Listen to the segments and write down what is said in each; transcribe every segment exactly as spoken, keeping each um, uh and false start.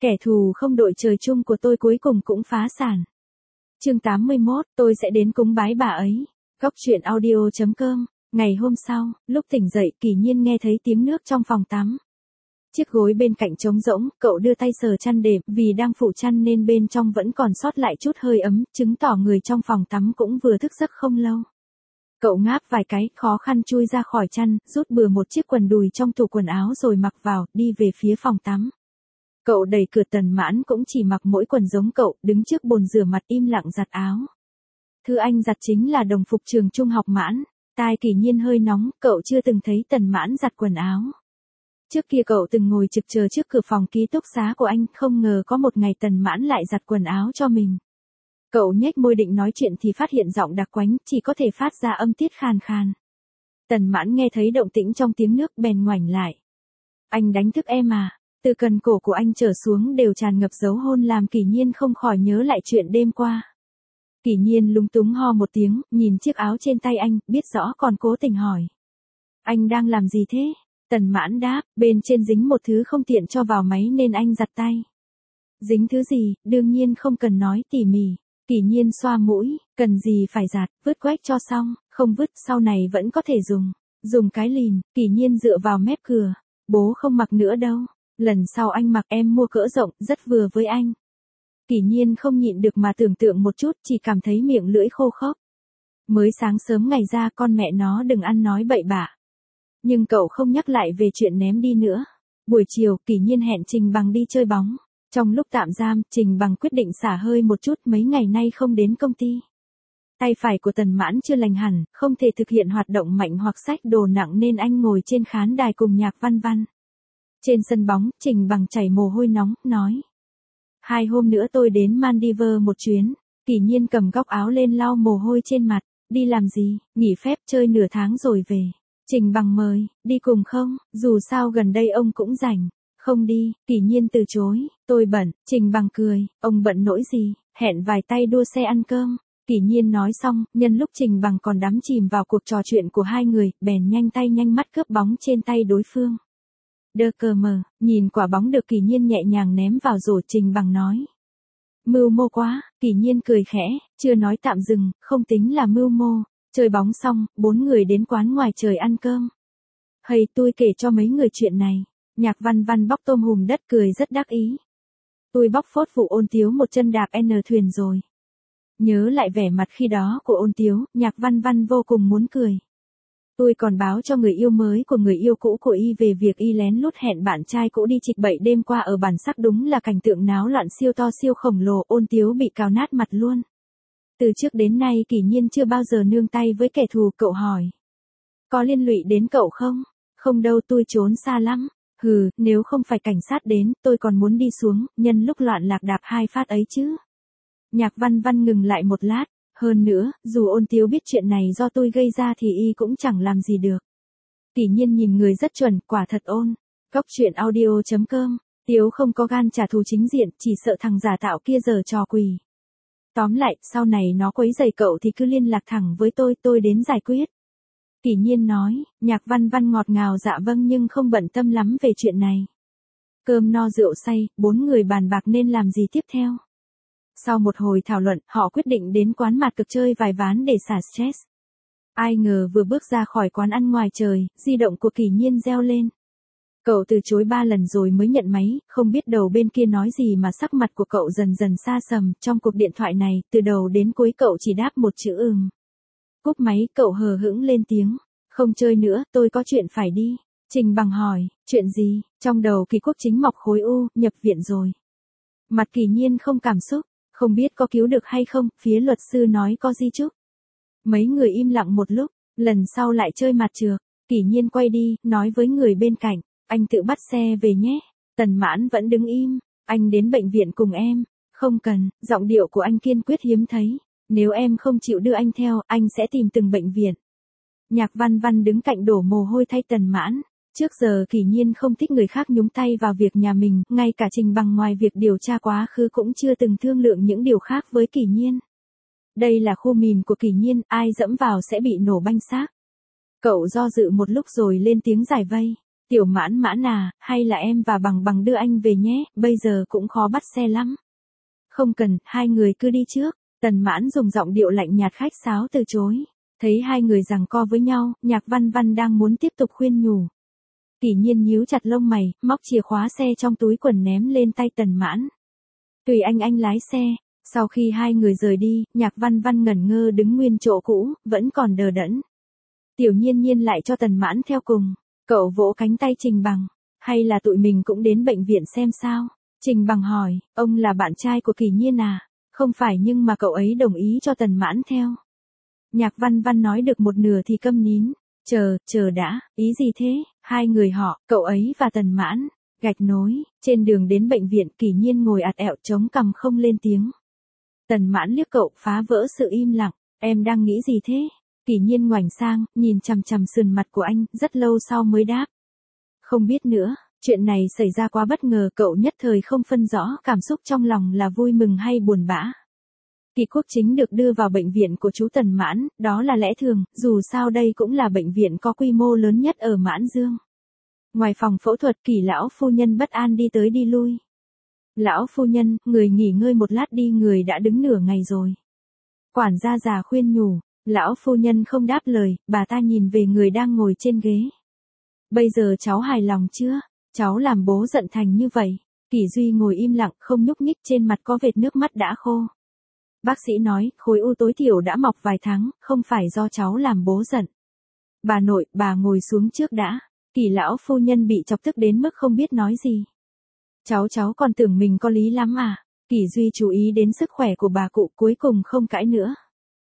Kẻ thù không đội trời chung của tôi cuối cùng cũng phá sản. Chương tám mươi mốt, tôi sẽ đến cúng bái bà ấy. Góc truyện audio chấm com. Ngày hôm sau, lúc tỉnh dậy, Kỳ Nhiên nghe thấy tiếng nước trong phòng tắm. Chiếc gối bên cạnh trống rỗng, cậu đưa tay sờ chăn đệm, vì đang phủ chăn nên bên trong vẫn còn sót lại chút hơi ấm, chứng tỏ người trong phòng tắm cũng vừa thức giấc không lâu. Cậu ngáp vài cái, khó khăn chui ra khỏi chăn, rút bừa một chiếc quần đùi trong tủ quần áo rồi mặc vào, đi về phía phòng tắm. Cậu đẩy cửa. Tần Mãn cũng chỉ mặc mỗi quần giống cậu, đứng trước bồn rửa mặt im lặng giặt áo. Thứ anh giặt chính là đồng phục trường trung học Mãn. Tai Kỳ Nhiên hơi nóng, cậu chưa từng thấy Tần Mãn giặt quần áo. Trước kia cậu từng ngồi trực chờ trước cửa phòng ký túc xá của anh, không ngờ có một ngày Tần Mãn lại giặt quần áo cho mình. Cậu nhếch môi định nói chuyện thì phát hiện giọng đặc quánh, chỉ có thể phát ra âm tiết khàn khàn. Tần Mãn nghe thấy động tĩnh trong tiếng nước bèn ngoảnh lại. Anh đánh thức em à? Từ cần cổ của anh trở xuống đều tràn ngập dấu hôn làm Kỳ Nhiên không khỏi nhớ lại chuyện đêm qua. Kỳ Nhiên lúng túng ho một tiếng, nhìn chiếc áo trên tay anh, biết rõ còn cố tình hỏi. Anh đang làm gì thế? Tần Mãn đáp, bên trên dính một thứ không tiện cho vào máy nên anh giặt tay. Dính thứ gì, đương nhiên không cần nói tỉ mỉ. Kỳ Nhiên xoa mũi, cần gì phải giặt, vứt quách cho xong, không vứt sau này vẫn có thể dùng. Dùng cái lìn, Kỳ Nhiên dựa vào mép cửa. Bố không mặc nữa đâu. Lần sau anh mặc em mua cỡ rộng, rất vừa với anh. Kỳ Nhiên không nhịn được mà tưởng tượng một chút, chỉ cảm thấy miệng lưỡi khô khốc. Mới sáng sớm ngày ra con mẹ nó đừng ăn nói bậy bạ. Nhưng cậu không nhắc lại về chuyện ném đi nữa. Buổi chiều, Kỳ Nhiên hẹn Trình Bằng đi chơi bóng. Trong lúc tạm giam, Trình Bằng quyết định xả hơi một chút, mấy ngày nay không đến công ty. Tay phải của Tần Mãn chưa lành hẳn, không thể thực hiện hoạt động mạnh hoặc xách đồ nặng nên anh ngồi trên khán đài cùng Nhạc Văn Văn. Trên sân bóng, Trình Bằng chảy mồ hôi nóng, nói. Hai hôm nữa tôi đến Maldives một chuyến. Kỳ Nhiên cầm góc áo lên lau mồ hôi trên mặt. Đi làm gì? Nghỉ phép chơi nửa tháng rồi về. Trình Bằng mời, đi cùng không? Dù sao gần đây ông cũng rảnh. Không đi, Kỳ Nhiên từ chối. Tôi bận. Trình Bằng cười, ông bận nỗi gì? Hẹn vài tay đua xe ăn cơm. Kỳ Nhiên nói xong, nhân lúc Trình Bằng còn đắm chìm vào cuộc trò chuyện của hai người, bèn nhanh tay nhanh mắt cướp bóng trên tay đối phương. Đơ cờ mờ, nhìn quả bóng được Kỳ Nhiên nhẹ nhàng ném vào rổ. Trình Bằng nói. Mưu mô quá. Kỳ Nhiên cười khẽ, chưa nói tạm dừng, không tính là mưu mô. Chơi bóng xong, bốn người đến quán ngoài trời ăn cơm. Hay tôi kể cho mấy người chuyện này. Nhạc Văn Văn bóc tôm hùm đất cười rất đắc ý. Tôi bóc phốt vụ Ôn Tiếu một chân đạp N thuyền rồi. Nhớ lại vẻ mặt khi đó của Ôn Tiếu, Nhạc Văn Văn vô cùng muốn cười. Tôi còn báo cho người yêu mới của người yêu cũ của y về việc y lén lút hẹn bạn trai cũ đi trịch bậy đêm qua ở bản sắc, đúng là cảnh tượng náo loạn siêu to siêu khổng lồ. Ôn Tiếu bị cào nát mặt luôn. Từ trước đến nay Kỳ Nhiên chưa bao giờ nương tay với kẻ thù. Cậu hỏi. Có liên lụy đến cậu không? Không đâu, tôi trốn xa lắm. Hừ, nếu không phải cảnh sát đến, tôi còn muốn đi xuống, nhân lúc loạn lạc đạp hai phát ấy chứ. Nhạc Văn Văn ngừng lại một lát. Hơn nữa, dù Ôn Tiếu biết chuyện này do tôi gây ra thì y cũng chẳng làm gì được. Kỳ Nhiên nhìn người rất chuẩn, quả thật ôn. Góc truyện audio chấm com. Tiếu không có gan trả thù chính diện, chỉ sợ thằng giả tạo kia giở trò quỷ. Tóm lại, sau này nó quấy rầy cậu thì cứ liên lạc thẳng với tôi, tôi đến giải quyết. Kỳ Nhiên nói. Nhạc Văn Văn ngọt ngào dạ vâng nhưng không bận tâm lắm về chuyện này. Cơm no rượu say, bốn người bàn bạc nên làm gì tiếp theo. Sau một hồi thảo luận, họ quyết định đến quán mạt cực chơi vài ván để xả stress. Ai ngờ vừa bước ra khỏi quán ăn ngoài trời, di động của Kỳ Nhiên reo lên. Cậu từ chối ba lần rồi mới nhận máy, không biết đầu bên kia nói gì mà sắc mặt của cậu dần dần xa sầm. Trong cuộc điện thoại này, từ đầu đến cuối cậu chỉ đáp một chữ ừm. Cúp máy, cậu hờ hững lên tiếng. Không chơi nữa, tôi có chuyện phải đi. Trình Bằng hỏi, chuyện gì? Trong đầu Kỳ Quốc Chính mọc khối u, nhập viện rồi. Mặt Kỳ Nhiên không cảm xúc. Không biết có cứu được hay không, phía luật sư nói có di chúc. Mấy người im lặng một lúc, lần sau lại chơi mặt trược. Kỳ Nhiên quay đi, nói với người bên cạnh, anh tự bắt xe về nhé. Tần Mãn vẫn đứng im, anh đến bệnh viện cùng em. Không cần, giọng điệu của anh kiên quyết hiếm thấy. Nếu em không chịu đưa anh theo, anh sẽ tìm từng bệnh viện. Nhạc Văn Văn đứng cạnh đổ mồ hôi thay Tần Mãn. Trước giờ Kỳ Nhiên không thích người khác nhúng tay vào việc nhà mình, ngay cả Trình Bằng ngoài việc điều tra quá khứ cũng chưa từng thương lượng những điều khác với Kỳ Nhiên. Đây là khu mìn của Kỳ Nhiên, ai dẫm vào sẽ bị nổ banh xác. Cậu do dự một lúc rồi lên tiếng giải vây. Tiểu Mãn Mãn à, hay là em và Bằng Bằng đưa anh về nhé, bây giờ cũng khó bắt xe lắm. Không cần, hai người cứ đi trước. Tần Mãn dùng giọng điệu lạnh nhạt khách sáo từ chối. Thấy hai người giằng co với nhau, Nhạc Văn Văn đang muốn tiếp tục khuyên nhủ. Kỷ Nhiên nhíu chặt lông mày, móc chìa khóa xe trong túi quần ném lên tay Tần Mãn. Tùy anh anh lái xe. Sau khi hai người rời đi, Nhạc Văn Văn ngẩn ngơ đứng nguyên chỗ cũ, vẫn còn đờ đẫn. Tiểu Nhiên Nhiên lại cho Tần Mãn theo cùng. Cậu vỗ cánh tay Trình Bằng. Hay là tụi mình cũng đến bệnh viện xem sao? Trình Bằng hỏi, ông là bạn trai của Kỷ Nhiên à? Không phải, nhưng mà cậu ấy đồng ý cho Tần Mãn theo. Nhạc Văn Văn nói được một nửa thì câm nín. Chờ, chờ đã, ý gì thế? Hai người họ, cậu ấy và Tần Mãn. Gạch nối, trên đường đến bệnh viện Kỷ Nhiên ngồi ạt ẹo chống cằm không lên tiếng. Tần Mãn liếc cậu, phá vỡ sự im lặng. Em đang nghĩ gì thế? Kỷ Nhiên ngoảnh sang, nhìn chằm chằm sườn mặt của anh, rất lâu sau mới đáp. Không biết nữa, chuyện này xảy ra quá bất ngờ, cậu nhất thời không phân rõ cảm xúc trong lòng là vui mừng hay buồn bã. Kỷ Quốc Chính được đưa vào bệnh viện của chú Tần Mãn, đó là lẽ thường, dù sao đây cũng là bệnh viện có quy mô lớn nhất ở Mãn Dương. Ngoài phòng phẫu thuật, Kỷ lão phu nhân bất an đi tới đi lui. Lão phu nhân, người nghỉ ngơi một lát đi, người đã đứng nửa ngày rồi. Quản gia già khuyên nhủ. Lão phu nhân không đáp lời, bà ta nhìn về người đang ngồi trên ghế. Bây giờ cháu hài lòng chưa? Cháu làm bố giận thành như vậy. Kỷ Duy ngồi im lặng, không nhúc nhích, trên mặt có vệt nước mắt đã khô. Bác sĩ nói, khối u tối thiểu đã mọc vài tháng, không phải do cháu làm bố giận. Bà nội, bà ngồi xuống trước đã. Kỷ lão phu nhân bị chọc tức đến mức không biết nói gì. Cháu cháu còn tưởng mình có lý lắm à? Kỷ Duy chú ý đến sức khỏe của bà cụ, cuối cùng không cãi nữa.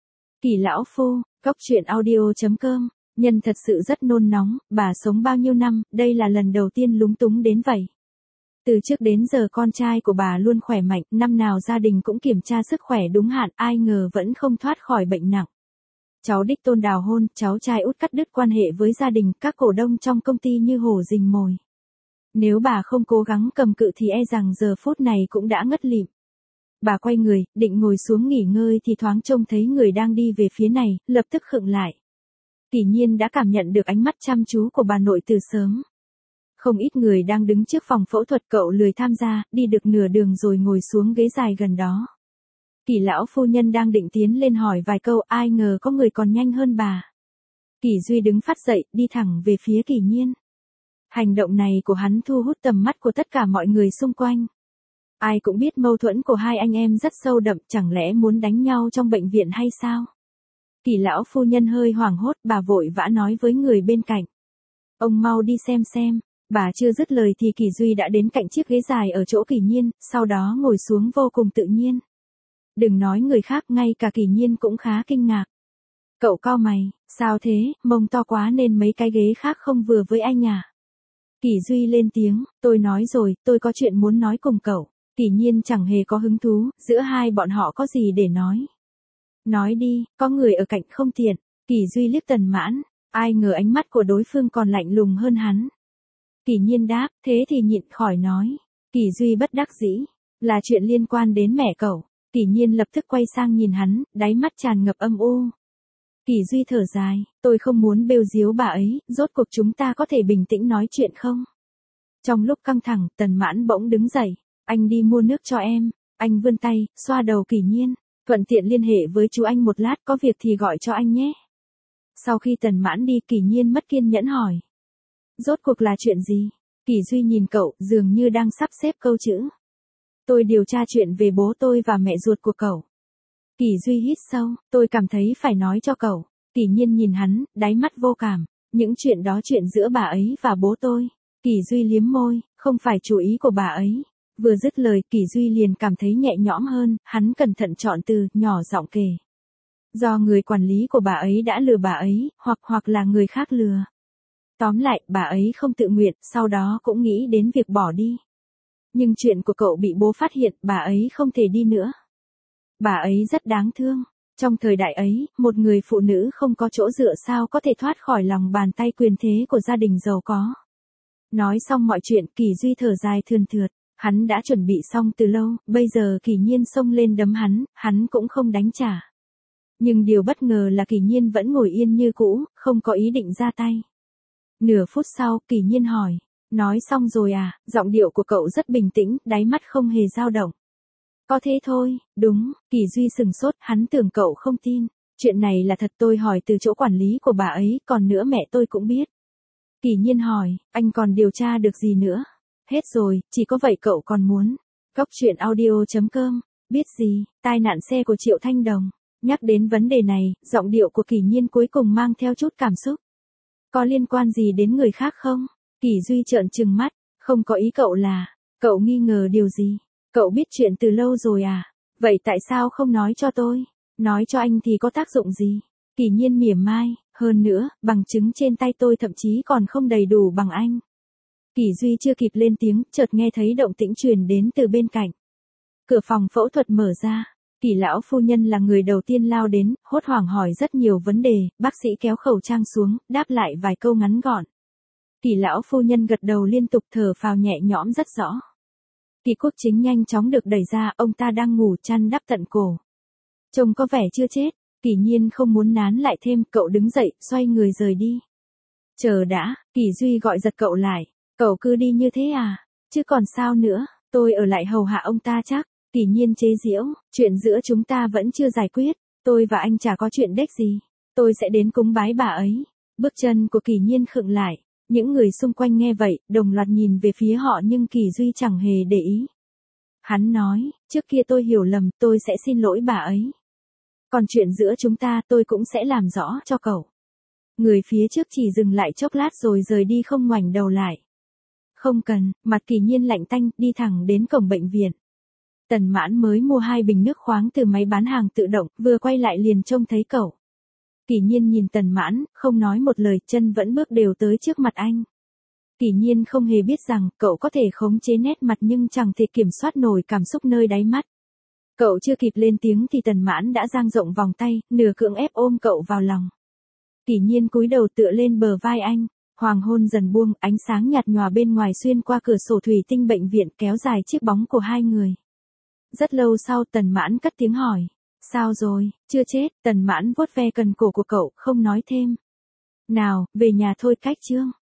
Kỷ lão phu, Cóc truyện audio chấm com, nhân thật sự rất nôn nóng, bà sống bao nhiêu năm, đây là lần đầu tiên lúng túng đến vậy. Từ trước đến giờ con trai của bà luôn khỏe mạnh, năm nào gia đình cũng kiểm tra sức khỏe đúng hạn, ai ngờ vẫn không thoát khỏi bệnh nặng. Cháu đích tôn đào hôn, cháu trai út cắt đứt quan hệ với gia đình, các cổ đông trong công ty như hổ rình mồi. Nếu bà không cố gắng cầm cự thì e rằng giờ phút này cũng đã ngất lịm. Bà quay người, định ngồi xuống nghỉ ngơi thì thoáng trông thấy người đang đi về phía này, lập tức khựng lại. Kỷ Nhiên đã cảm nhận được ánh mắt chăm chú của bà nội từ sớm. Không ít người đang đứng trước phòng phẫu thuật, cậu lười tham gia, đi được nửa đường rồi ngồi xuống ghế dài gần đó. Kỷ lão phu nhân đang định tiến lên hỏi vài câu, ai ngờ có người còn nhanh hơn bà. Kỷ Duy đứng phắt dậy, đi thẳng về phía Kỷ Nhiên. Hành động này của hắn thu hút tầm mắt của tất cả mọi người xung quanh. Ai cũng biết mâu thuẫn của hai anh em rất sâu đậm, chẳng lẽ muốn đánh nhau trong bệnh viện hay sao? Kỷ lão phu nhân hơi hoảng hốt, bà vội vã nói với người bên cạnh. Ông mau đi xem xem. Bà chưa dứt lời thì Kỷ Duy đã đến cạnh chiếc ghế dài ở chỗ Kỷ Nhiên, sau đó ngồi xuống vô cùng tự nhiên. Đừng nói người khác, ngay cả Kỷ Nhiên cũng khá kinh ngạc. Cậu cau mày, sao thế, mông to quá nên mấy cái ghế khác không vừa với anh à? Kỷ Duy lên tiếng, tôi nói rồi, tôi có chuyện muốn nói cùng cậu. Kỷ Nhiên chẳng hề có hứng thú, giữa hai bọn họ có gì để nói. Nói đi, có người ở cạnh không tiện. Kỷ Duy liếc Tần Mãn, ai ngờ ánh mắt của đối phương còn lạnh lùng hơn hắn. Kỷ Nhiên đáp, thế thì nhịn khỏi nói. Kỷ Duy bất đắc dĩ, là chuyện liên quan đến mẹ cậu. Kỷ Nhiên lập tức quay sang nhìn hắn, đáy mắt tràn ngập âm u. Kỷ Duy thở dài, tôi không muốn bêu diếu bà ấy, rốt cuộc chúng ta có thể bình tĩnh nói chuyện không? Trong lúc căng thẳng, Tần Mãn bỗng đứng dậy, anh đi mua nước cho em. Anh vươn tay, xoa đầu Kỷ Nhiên, thuận tiện liên hệ với chú anh một lát, có việc thì gọi cho anh nhé. Sau khi Tần Mãn đi, Kỷ Nhiên mất kiên nhẫn hỏi. Rốt cuộc là chuyện gì? Kỷ Duy nhìn cậu, dường như đang sắp xếp câu chữ. Tôi điều tra chuyện về bố tôi và mẹ ruột của cậu. Kỷ Duy hít sâu, tôi cảm thấy phải nói cho cậu. Kỷ Nhiên nhìn hắn, đáy mắt vô cảm. Những chuyện đó chuyện giữa bà ấy và bố tôi. Kỷ Duy liếm môi, không phải chủ ý của bà ấy. Vừa dứt lời, Kỷ Duy liền cảm thấy nhẹ nhõm hơn, hắn cẩn thận chọn từ, nhỏ giọng kể. Do người quản lý của bà ấy đã lừa bà ấy, hoặc hoặc là người khác lừa. Tóm lại, bà ấy không tự nguyện, sau đó cũng nghĩ đến việc bỏ đi. Nhưng chuyện của cậu bị bố phát hiện, bà ấy không thể đi nữa. Bà ấy rất đáng thương. Trong thời đại ấy, một người phụ nữ không có chỗ dựa sao có thể thoát khỏi lòng bàn tay quyền thế của gia đình giàu có. Nói xong mọi chuyện, Kỷ Duy thở dài thườn thượt. Hắn đã chuẩn bị xong từ lâu, bây giờ Kỷ Nhiên xông lên đấm hắn, hắn cũng không đánh trả. Nhưng điều bất ngờ là Kỷ Nhiên vẫn ngồi yên như cũ, không có ý định ra tay. Nửa phút sau, Kỳ Nhiên hỏi. Nói xong rồi à, giọng điệu của cậu rất bình tĩnh, đáy mắt không hề dao động. Có thế thôi, đúng, Kỳ Duy sừng sốt, hắn tưởng cậu không tin. Chuyện này là thật, tôi hỏi từ chỗ quản lý của bà ấy, còn nữa mẹ tôi cũng biết. Kỳ Nhiên hỏi, anh còn điều tra được gì nữa? Hết rồi, chỉ có vậy cậu còn muốn. Góc truyện audio chấm com, biết gì, tai nạn xe của Triệu Thanh Đồng. Nhắc đến vấn đề này, giọng điệu của Kỳ Nhiên cuối cùng mang theo chút cảm xúc. Có liên quan gì đến người khác không? Kỳ Duy trợn trừng mắt, không có ý cậu là, cậu nghi ngờ điều gì? Cậu biết chuyện từ lâu rồi à? Vậy tại sao không nói cho tôi? Nói cho anh thì có tác dụng gì? Kỳ Nhiên mỉa mai, hơn nữa, bằng chứng trên tay tôi thậm chí còn không đầy đủ bằng anh. Kỳ Duy chưa kịp lên tiếng, chợt nghe thấy động tĩnh truyền đến từ bên cạnh. Cửa phòng phẫu thuật mở ra, Kỳ lão phu nhân là người đầu tiên lao đến, hốt hoảng hỏi rất nhiều vấn đề, bác sĩ kéo khẩu trang xuống, đáp lại vài câu ngắn gọn. Kỳ lão phu nhân gật đầu liên tục, thở phào nhẹ nhõm rất rõ. Kỳ Quốc Chính nhanh chóng được đẩy ra, ông ta đang ngủ chăn đắp tận cổ. Trông có vẻ chưa chết, Kỳ Nhiên không muốn nán lại thêm, cậu đứng dậy, xoay người rời đi. Chờ đã, Kỳ Duy gọi giật cậu lại, cậu cứ đi như thế à, chứ còn sao nữa, tôi ở lại hầu hạ ông ta chắc. Kỳ Nhiên chế giễu, chuyện giữa chúng ta vẫn chưa giải quyết, tôi và anh chả có chuyện đếch gì, tôi sẽ đến cúng bái bà ấy. Bước chân của Kỳ Nhiên khựng lại, những người xung quanh nghe vậy, đồng loạt nhìn về phía họ nhưng Kỳ Duy chẳng hề để ý. Hắn nói, trước kia tôi hiểu lầm, tôi sẽ xin lỗi bà ấy. Còn chuyện giữa chúng ta tôi cũng sẽ làm rõ cho cậu. Người phía trước chỉ dừng lại chốc lát rồi rời đi không ngoảnh đầu lại. Không cần, mặt Kỳ Nhiên lạnh tanh, đi thẳng đến cổng bệnh viện. Tần Mãn mới mua hai bình nước khoáng từ máy bán hàng tự động, vừa quay lại liền trông thấy cậu. Kỳ Nhiên nhìn Tần Mãn, không nói một lời, chân vẫn bước đều tới trước mặt anh. Kỳ Nhiên không hề biết rằng, cậu có thể khống chế nét mặt nhưng chẳng thể kiểm soát nổi cảm xúc nơi đáy mắt. Cậu chưa kịp lên tiếng thì Tần Mãn đã dang rộng vòng tay, nửa cưỡng ép ôm cậu vào lòng. Kỳ Nhiên cúi đầu tựa lên bờ vai anh, hoàng hôn dần buông, ánh sáng nhạt nhòa bên ngoài xuyên qua cửa sổ thủy tinh bệnh viện kéo dài chiếc bóng của hai người. Rất lâu sau Tần Mãn cất tiếng hỏi, sao rồi, chưa chết? Tần Mãn vuốt ve cần cổ của cậu, không nói thêm. Nào, về nhà thôi, cách chương.